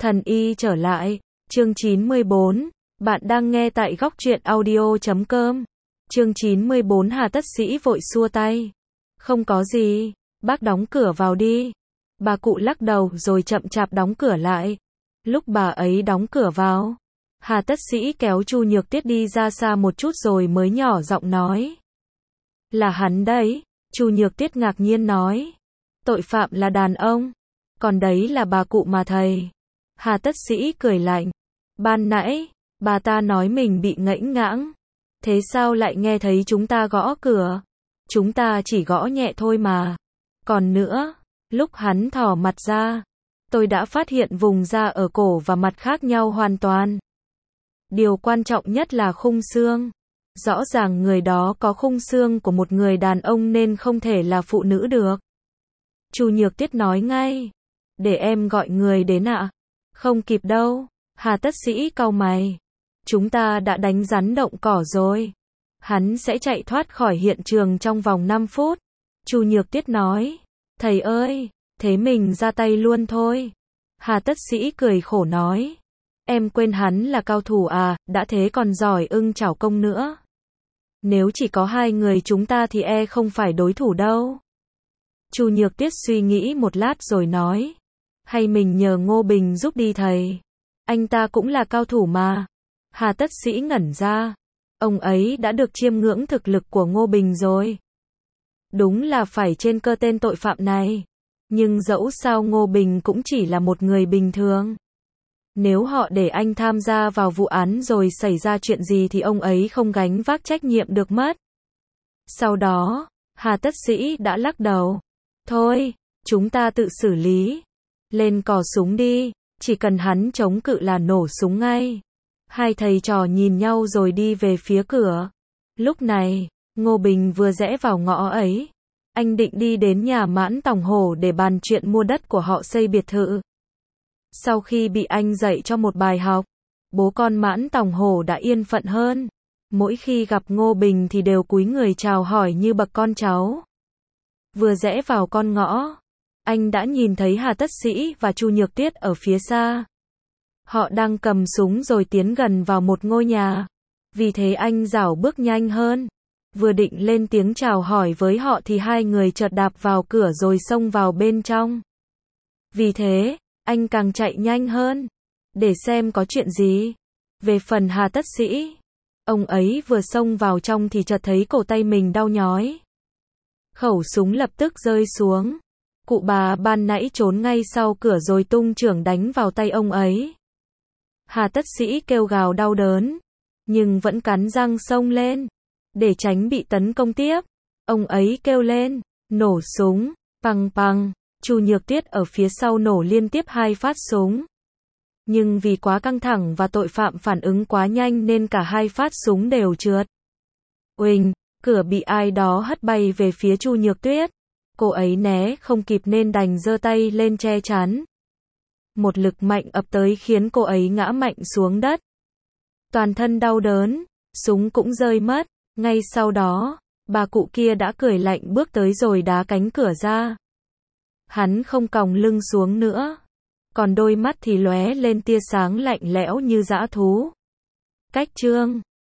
Thần y trở lại, chương 94, bạn đang nghe tại góc truyện audio.com. Chương 94 Hà Tất Sĩ vội xua tay. Không có gì, bác đóng cửa vào đi. Bà cụ lắc đầu rồi chậm chạp đóng cửa lại. Lúc bà ấy đóng cửa vào, Hà Tất Sĩ kéo Chu Nhược Tiết đi ra xa một chút rồi mới nhỏ giọng nói. Là hắn đấy, Chu Nhược Tiết ngạc nhiên nói. Tội phạm là đàn ông, còn đấy là bà cụ mà thầy. Hà Tất Sĩ cười lạnh. Ban nãy, bà ta nói mình bị ngẫnh ngãng. Thế sao lại nghe thấy chúng ta gõ cửa? Chúng ta chỉ gõ nhẹ thôi mà. Còn nữa, lúc hắn thò mặt ra, tôi đã phát hiện vùng da ở cổ và mặt khác nhau hoàn toàn. Điều quan trọng nhất là khung xương. Rõ ràng người đó có khung xương của một người đàn ông nên không thể là phụ nữ được. Chu Nhược Tiết nói ngay. Để em gọi người đến ạ. Không kịp đâu. Hà Tất Sĩ cau mày. Chúng ta đã đánh rắn động cỏ rồi. Hắn sẽ chạy thoát khỏi hiện trường trong vòng 5 phút. Chu Nhược Tiết nói. Thầy ơi, thế mình ra tay luôn thôi. Hà Tất Sĩ cười khổ nói. Em quên hắn là cao thủ à, đã thế còn giỏi ưng chảo công nữa. Nếu chỉ có hai người chúng ta thì không phải đối thủ đâu. Chu Nhược Tiết suy nghĩ một lát rồi nói. Hay mình nhờ Ngô Bình giúp đi thầy. Anh ta cũng là cao thủ mà. Hà Tất Sĩ ngẩn ra. Ông ấy đã được chiêm ngưỡng thực lực của Ngô Bình rồi. Đúng là phải trên cơ tên tội phạm này. Nhưng dẫu sao Ngô Bình cũng chỉ là một người bình thường. Nếu họ để anh tham gia vào vụ án rồi xảy ra chuyện gì thì ông ấy không gánh vác trách nhiệm được mất. Sau đó, Hà Tất Sĩ đã lắc đầu. Thôi, chúng ta tự xử lý. Lên cò súng đi, chỉ cần hắn chống cự là nổ súng ngay. Hai thầy trò nhìn nhau rồi đi về phía cửa. Lúc này, Ngô Bình vừa rẽ vào ngõ ấy. Anh định đi đến nhà Mãn Tòng Hổ để bàn chuyện mua đất của họ xây biệt thự. Sau khi bị anh dạy cho một bài học, bố con Mãn Tòng Hổ đã yên phận hơn. Mỗi khi gặp Ngô Bình thì đều cúi người chào hỏi như bậc con cháu. Vừa rẽ vào con ngõ, anh đã nhìn thấy Hà Tất Sĩ và Chu Nhược Tiết ở phía xa. Họ đang cầm súng rồi tiến gần vào một ngôi nhà. Vì thế anh rảo bước nhanh hơn. Vừa định lên tiếng chào hỏi với họ thì hai người chợt đạp vào cửa rồi xông vào bên trong. Vì thế, anh càng chạy nhanh hơn. Để xem có chuyện gì. Về phần Hà Tất Sĩ, ông ấy vừa xông vào trong thì chợt thấy cổ tay mình đau nhói. Khẩu súng lập tức rơi xuống. Cụ bà ban nãy trốn ngay sau cửa rồi tung chưởng đánh vào tay ông ấy. Hà Tất Sĩ kêu gào đau đớn, nhưng vẫn cắn răng xông lên. Để tránh bị tấn công tiếp, ông ấy kêu lên, nổ súng, păng păng. Chu Nhược Tiết ở phía sau nổ liên tiếp 2 phát súng. Nhưng vì quá căng thẳng và tội phạm phản ứng quá nhanh nên cả 2 phát súng đều trượt. Uỳnh, cửa bị ai đó hất bay về phía Chu Nhược Tuyết. Cô ấy né không kịp nên đành giơ tay lên che chắn. Một lực mạnh ập tới khiến cô ấy ngã mạnh xuống đất. Toàn thân đau đớn, súng cũng rơi mất. Ngay sau đó, bà cụ kia đã cười lạnh bước tới rồi đá cánh cửa ra. Hắn không còng lưng xuống nữa, còn đôi mắt thì lóe lên tia sáng lạnh lẽo như dã thú. Cách chương